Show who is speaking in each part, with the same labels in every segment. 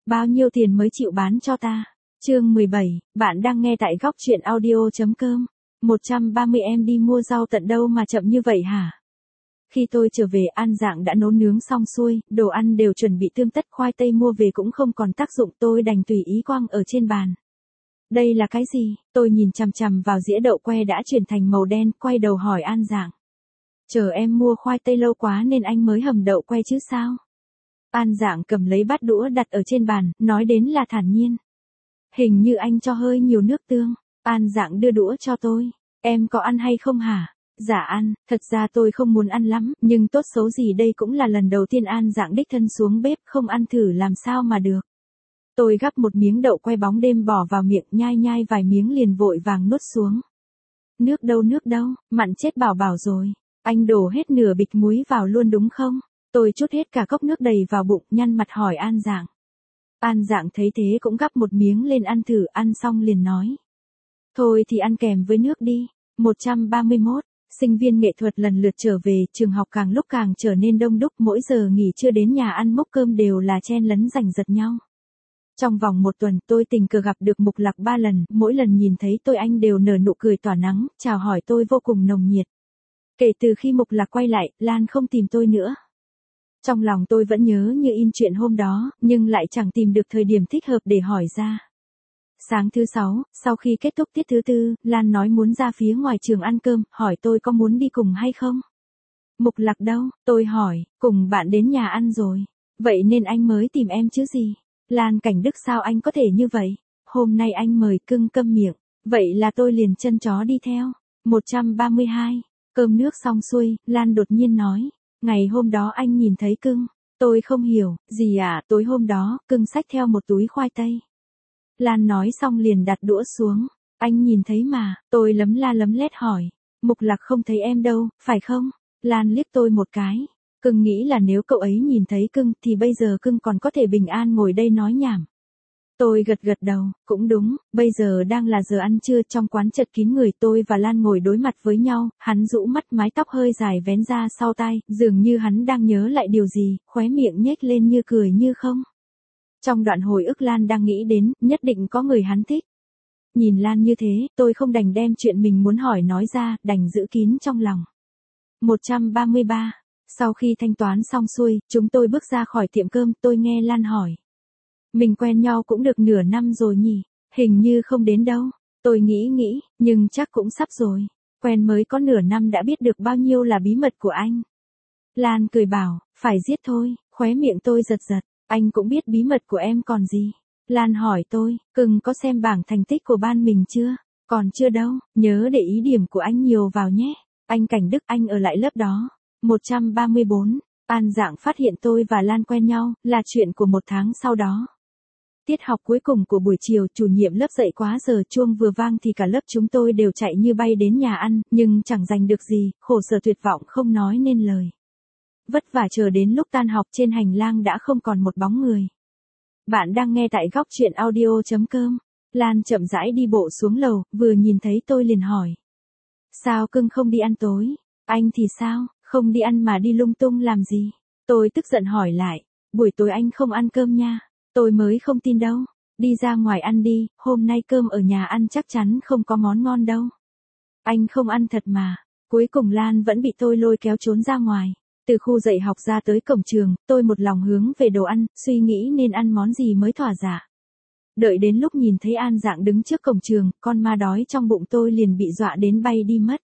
Speaker 1: Bao nhiêu tiền mới chịu bán cho ta? Chương 17, bạn đang nghe tại góc truyện audio.com. 130 em đi mua rau tận đâu mà chậm như vậy hả? Khi tôi trở về An Dạng đã nấu nướng xong xuôi, đồ ăn đều chuẩn bị tươm tất, khoai tây mua về cũng không còn tác dụng, tôi đành tùy ý quăng ở trên bàn. Đây là cái gì? Tôi nhìn chằm chằm vào dĩa đậu que đã chuyển thành màu đen, quay đầu hỏi An Dạng. Chờ em mua khoai tây lâu quá nên anh mới hầm đậu que chứ sao? An Dạng cầm lấy bát đũa đặt ở trên bàn, nói đến là thản nhiên. Hình như anh cho hơi nhiều nước tương. An Dạng đưa đũa cho tôi. Em có ăn hay không hả? Dạ ăn, thật ra tôi không muốn ăn lắm, nhưng tốt xấu gì đây cũng là lần đầu tiên An Dạng đích thân xuống bếp, không ăn thử làm sao mà được. Tôi gắp một miếng đậu que bóng đêm bỏ vào miệng, nhai nhai vài miếng liền vội vàng nuốt xuống. Nước đâu, mặn chết bảo bảo rồi. Anh đổ hết nửa bịch muối vào luôn đúng không? Tôi trút hết cả cốc nước đầy vào bụng, nhăn mặt hỏi An Dạng. An Dạng thấy thế cũng gắp một miếng lên ăn thử, ăn xong liền nói. Thôi thì ăn kèm với nước đi. 131, sinh viên nghệ thuật lần lượt trở về, trường học càng lúc càng trở nên đông đúc, mỗi giờ nghỉ trưa đến nhà ăn múc cơm đều là chen lấn giành giật nhau. Trong vòng một tuần tôi tình cờ gặp được Mục Lạc 3 lần, mỗi lần nhìn thấy tôi anh đều nở nụ cười tỏa nắng, chào hỏi tôi vô cùng nồng nhiệt. Kể từ khi Mục Lạc quay lại, Lan không tìm tôi nữa. Trong lòng tôi vẫn nhớ như in chuyện hôm đó, nhưng lại chẳng tìm được thời điểm thích hợp để hỏi ra. Sáng thứ 6, sau khi kết thúc tiết thứ 4, Lan nói muốn ra phía ngoài trường ăn cơm, hỏi tôi có muốn đi cùng hay không. Mục Lạc đâu? Tôi hỏi, cùng bạn đến nhà ăn rồi. Vậy nên anh mới tìm em chứ gì? Lan Cảnh Đức sao anh có thể như vậy? Hôm nay anh mời cưng câm miệng. Vậy là tôi liền chân chó đi theo. 132, cơm nước xong xuôi, Lan đột nhiên nói. Ngày hôm đó anh nhìn thấy cưng. Tôi không hiểu, gì à, tối hôm đó, cưng xách theo một túi khoai tây. Lan nói xong liền đặt đũa xuống. Anh nhìn thấy mà, tôi lấm la lấm lét hỏi. Mục Lạc không thấy em đâu, phải không? Lan liếc tôi một cái. Cưng nghĩ là nếu cậu ấy nhìn thấy cưng thì bây giờ cưng còn có thể bình an ngồi đây nói nhảm. Tôi gật gật đầu, cũng đúng, bây giờ đang là giờ ăn trưa, trong quán chật kín người, tôi và Lan ngồi đối mặt với nhau, hắn rũ mắt, mái tóc hơi dài vén ra sau tai, dường như hắn đang nhớ lại điều gì, khóe miệng nhếch lên như cười như không. Trong đoạn hồi ức Lan đang nghĩ đến, nhất định có người hắn thích. Nhìn Lan như thế, tôi không đành đem chuyện mình muốn hỏi nói ra, đành giữ kín trong lòng. 133, sau khi thanh toán xong xuôi, chúng tôi bước ra khỏi tiệm cơm, tôi nghe Lan hỏi. Mình quen nhau cũng được nửa năm rồi nhỉ, hình như không đến đâu. Tôi nghĩ, nhưng chắc cũng sắp rồi. Quen mới có nửa năm đã biết được bao nhiêu là bí mật của anh. Lan cười bảo, phải giết thôi, khóe miệng tôi giật giật. Anh cũng biết bí mật của em còn gì. Lan hỏi tôi, cưng có xem bảng thành tích của ban mình chưa? Còn chưa đâu, nhớ để ý điểm của anh nhiều vào nhé. Anh Cảnh Đức, anh ở lại lớp đó. 134, An Dạng phát hiện tôi và Lan quen nhau, là chuyện của một tháng sau đó. Tiết học cuối cùng của buổi chiều, chủ nhiệm lớp dậy quá giờ, chuông vừa vang thì cả lớp chúng tôi đều chạy như bay đến nhà ăn, nhưng chẳng giành được gì, khổ sở tuyệt vọng không nói nên lời. Vất vả chờ đến lúc tan học, trên hành lang đã không còn một bóng người. Bạn đang nghe tại góc truyện audio.com. Lan chậm rãi đi bộ xuống lầu, vừa nhìn thấy tôi liền hỏi. Sao cưng không đi ăn tối? Anh thì sao, không đi ăn mà đi lung tung làm gì? Tôi tức giận hỏi lại. Buổi tối anh không ăn cơm nha. Tôi mới không tin đâu. Đi ra ngoài ăn đi, hôm nay cơm ở nhà ăn chắc chắn không có món ngon đâu. Anh không ăn thật mà. Cuối cùng Lan vẫn bị tôi lôi kéo trốn ra ngoài. Từ khu dạy học ra tới cổng trường, tôi một lòng hướng về đồ ăn, suy nghĩ nên ăn món gì mới thỏa dạ. Đợi đến lúc nhìn thấy An Dạng đứng trước cổng trường, con ma đói trong bụng tôi liền bị dọa đến bay đi mất.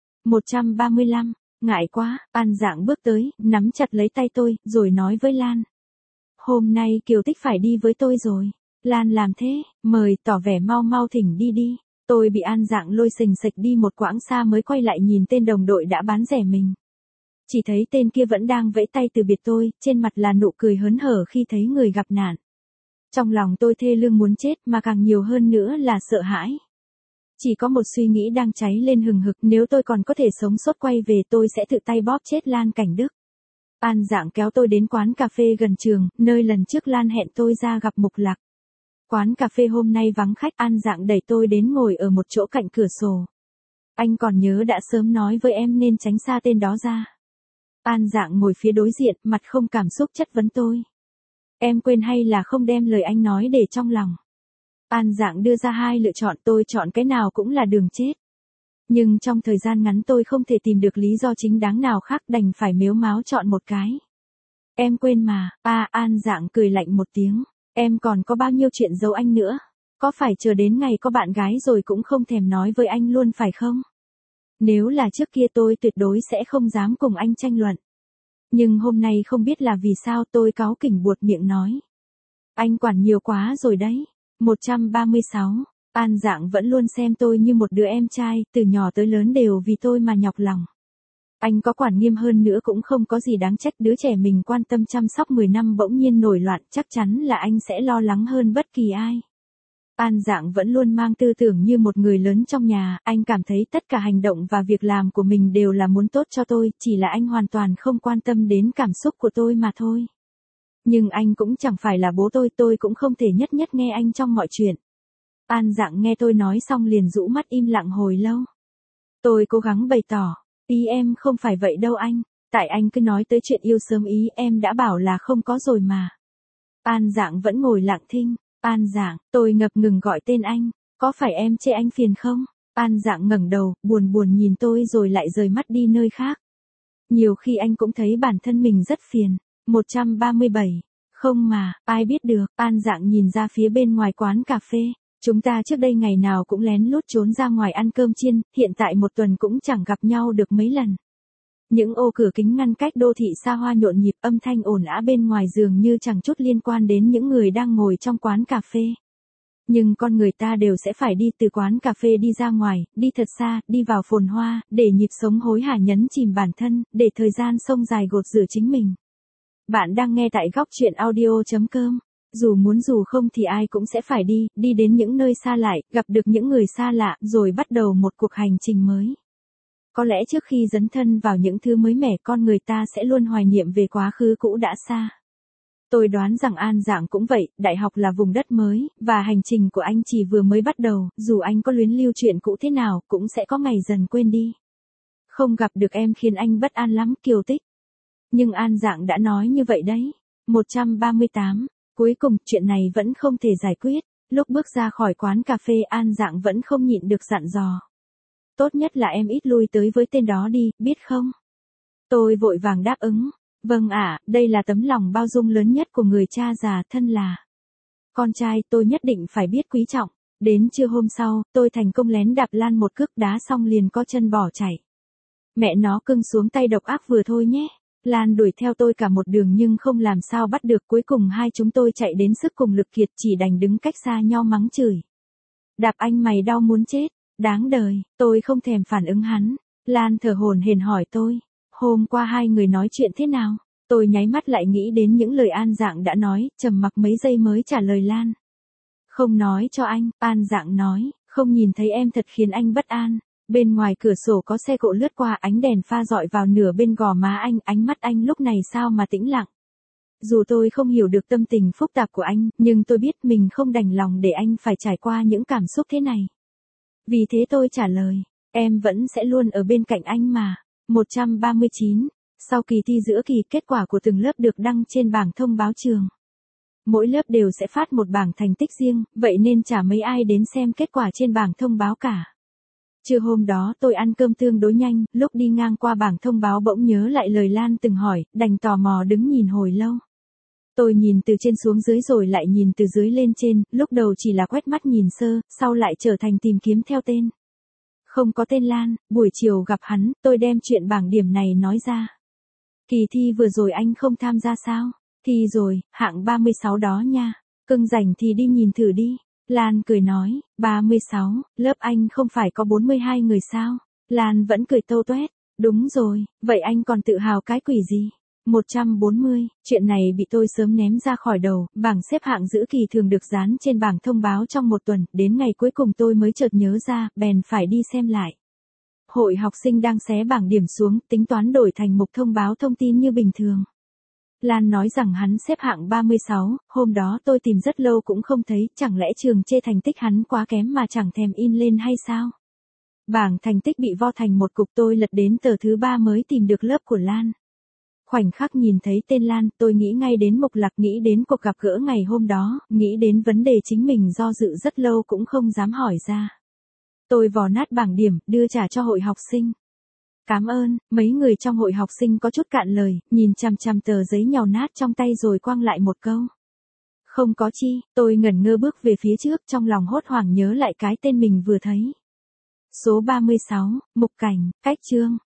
Speaker 1: 135, ngại quá, An Dạng bước tới, nắm chặt lấy tay tôi, rồi nói với Lan. Hôm nay Kiều Tích phải đi với tôi rồi. Lan làm thế, mời, tỏ vẻ mau mau thỉnh đi đi. Tôi bị An Dạng lôi xình xịch đi một quãng xa mới quay lại nhìn tên đồng đội đã bán rẻ mình. Chỉ thấy tên kia vẫn đang vẫy tay từ biệt tôi, trên mặt là nụ cười hớn hở khi thấy người gặp nạn. Trong lòng tôi thê lương muốn chết, mà càng nhiều hơn nữa là sợ hãi. Chỉ có một suy nghĩ đang cháy lên hừng hực, nếu tôi còn có thể sống sót quay về tôi sẽ tự tay bóp chết Lan Cảnh Đức. An Dạng kéo tôi đến quán cà phê gần trường, nơi lần trước Lan hẹn tôi ra gặp Mục Lạc. Quán cà phê hôm nay vắng khách, An Dạng đẩy tôi đến ngồi ở một chỗ cạnh cửa sổ. Anh còn nhớ đã sớm nói với em nên tránh xa tên đó ra. An Dạng ngồi phía đối diện, mặt không cảm xúc chất vấn tôi. Em quên hay là không đem lời anh nói để trong lòng. An Dạng đưa ra hai lựa chọn, tôi chọn cái nào cũng là đường chết. Nhưng trong thời gian ngắn tôi không thể tìm được lý do chính đáng nào khác, đành phải mếu máo chọn một cái. Em quên mà, An Dạng cười lạnh một tiếng. Em còn có bao nhiêu chuyện giấu anh nữa. Có phải chờ đến ngày có bạn gái rồi cũng không thèm nói với anh luôn phải không? Nếu là trước kia tôi tuyệt đối sẽ không dám cùng anh tranh luận. Nhưng hôm nay không biết là vì sao tôi cáu kỉnh buột miệng nói. Anh quản nhiều quá rồi đấy. 136. An Dạng vẫn luôn xem tôi như một đứa em trai, từ nhỏ tới lớn đều vì tôi mà nhọc lòng. Anh có quản nghiêm hơn nữa cũng không có gì đáng trách, đứa trẻ mình quan tâm chăm sóc 10 năm bỗng nhiên nổi loạn, chắc chắn là anh sẽ lo lắng hơn bất kỳ ai. An Dạng vẫn luôn mang tư tưởng như một người lớn trong nhà, anh cảm thấy tất cả hành động và việc làm của mình đều là muốn tốt cho tôi, chỉ là anh hoàn toàn không quan tâm đến cảm xúc của tôi mà thôi. Nhưng anh cũng chẳng phải là bố tôi cũng không thể nhất nhất nghe anh trong mọi chuyện. An Dạng nghe tôi nói xong liền rũ mắt im lặng hồi lâu. Tôi cố gắng bày tỏ, ý em không phải vậy đâu anh, tại anh cứ nói tới chuyện yêu sớm, ý em đã bảo là không có rồi mà. An Dạng vẫn ngồi lặng thinh. An Dạng, tôi ngập ngừng gọi tên anh, có phải em chê anh phiền không? An Dạng ngẩng đầu, buồn buồn nhìn tôi rồi lại rời mắt đi nơi khác. Nhiều khi anh cũng thấy bản thân mình rất phiền. 137. Không mà, ai biết được. An Dạng nhìn ra phía bên ngoài quán cà phê. Chúng ta trước đây ngày nào cũng lén lút trốn ra ngoài ăn cơm chiên, hiện tại một tuần cũng chẳng gặp nhau được mấy lần. Những ô cửa kính ngăn cách đô thị xa hoa nhộn nhịp, âm thanh ồn ào bên ngoài dường như chẳng chút liên quan đến những người đang ngồi trong quán cà phê. Nhưng con người ta đều sẽ phải đi từ quán cà phê đi ra ngoài, đi thật xa, đi vào phồn hoa, để nhịp sống hối hả nhấn chìm bản thân, để thời gian sông dài gột rửa chính mình. Bạn đang nghe tại góc chuyện audio.com. Dù muốn dù không thì ai cũng sẽ phải đi đến những nơi xa lại, gặp được những người xa lạ, rồi bắt đầu một cuộc hành trình mới. Có lẽ trước khi dấn thân vào những thứ mới mẻ, con người ta sẽ luôn hoài niệm về quá khứ cũ đã xa. Tôi đoán rằng An Dạng cũng vậy, đại học là vùng đất mới, và hành trình của anh chỉ vừa mới bắt đầu, dù anh có luyến lưu chuyện cũ thế nào, cũng sẽ có ngày dần quên đi. Không gặp được em khiến anh bất an lắm, Kiều Tích. Nhưng An Dạng đã nói như vậy đấy. 138. Cuối cùng, chuyện này vẫn không thể giải quyết. Lúc bước ra khỏi quán cà phê, An Dạng vẫn không nhịn được dặn dò. Tốt nhất là em ít lui tới với tên đó đi, biết không? Tôi vội vàng đáp ứng. Vâng ạ, đây là tấm lòng bao dung lớn nhất của người cha già, thân là con trai, tôi nhất định phải biết quý trọng. Đến trưa hôm sau, tôi thành công lén đạp Lan một cước đá xong liền co chân bỏ chạy. Mẹ nó cưng xuống tay độc ác vừa thôi nhé. Lan đuổi theo tôi cả một đường nhưng không làm sao bắt được, cuối cùng hai chúng tôi chạy đến sức cùng lực kiệt, chỉ đành đứng cách xa nhau mắng chửi. Đạp anh mày đau muốn chết, đáng đời, tôi không thèm phản ứng hắn. Lan thở hổn hển hỏi tôi, hôm qua hai người nói chuyện thế nào? Tôi nháy mắt lại nghĩ đến những lời An Dạng đã nói, trầm mặc mấy giây mới trả lời Lan. Không nói cho anh, An Dạng nói, không nhìn thấy em thật khiến anh bất an. Bên ngoài cửa sổ có xe cộ lướt qua, ánh đèn pha dọi vào nửa bên gò má anh, ánh mắt anh lúc này sao mà tĩnh lặng. Dù tôi không hiểu được tâm tình phức tạp của anh, nhưng tôi biết mình không đành lòng để anh phải trải qua những cảm xúc thế này. Vì thế tôi trả lời, em vẫn sẽ luôn ở bên cạnh anh mà. 139. Sau kỳ thi giữa kỳ, kết quả của từng lớp được đăng trên bảng thông báo trường. Mỗi lớp đều sẽ phát một bảng thành tích riêng, vậy nên chả mấy ai đến xem kết quả trên bảng thông báo cả. Trưa hôm đó tôi ăn cơm tương đối nhanh, lúc đi ngang qua bảng thông báo bỗng nhớ lại lời Lan từng hỏi, đành tò mò đứng nhìn hồi lâu. Tôi nhìn từ trên xuống dưới rồi lại nhìn từ dưới lên trên, lúc đầu chỉ là quét mắt nhìn sơ, sau lại trở thành tìm kiếm theo tên. Không có tên Lan, buổi chiều gặp hắn, tôi đem chuyện bảng điểm này nói ra. Kỳ thi vừa rồi anh không tham gia sao? Thi rồi, hạng 36 đó nha. Cưng rảnh thì đi nhìn thử đi. Lan cười nói, 36, lớp anh không phải có 42 người sao? Lan vẫn cười tâu tuét. Đúng rồi, vậy anh còn tự hào cái quỷ gì? 140, chuyện này bị tôi sớm ném ra khỏi đầu, bảng xếp hạng giữa kỳ thường được dán trên bảng thông báo trong một tuần, đến ngày cuối cùng tôi mới chợt nhớ ra, bèn phải đi xem lại. Hội học sinh đang xé bảng điểm xuống, tính toán đổi thành mục thông báo thông tin như bình thường. Lan nói rằng hắn xếp hạng 36, hôm đó tôi tìm rất lâu cũng không thấy, chẳng lẽ trường chê thành tích hắn quá kém mà chẳng thèm in lên hay sao? Bảng thành tích bị vo thành một cục, tôi lật đến tờ thứ 3 mới tìm được lớp của Lan. Khoảnh khắc nhìn thấy tên Lan, tôi nghĩ ngay đến Mộc Lạc, nghĩ đến cuộc gặp gỡ ngày hôm đó, nghĩ đến vấn đề chính mình do dự rất lâu cũng không dám hỏi ra. Tôi vò nát bảng điểm, đưa trả cho hội học sinh. Cảm ơn. Mấy người trong hội học sinh có chút cạn lời, nhìn chằm chằm tờ giấy nhàu nát trong tay rồi quăng lại một câu. Không có chi. Tôi ngẩn ngơ bước về phía trước, trong lòng hốt hoảng nhớ lại cái tên mình vừa thấy. Số 36, Mục Cảnh, cách chương.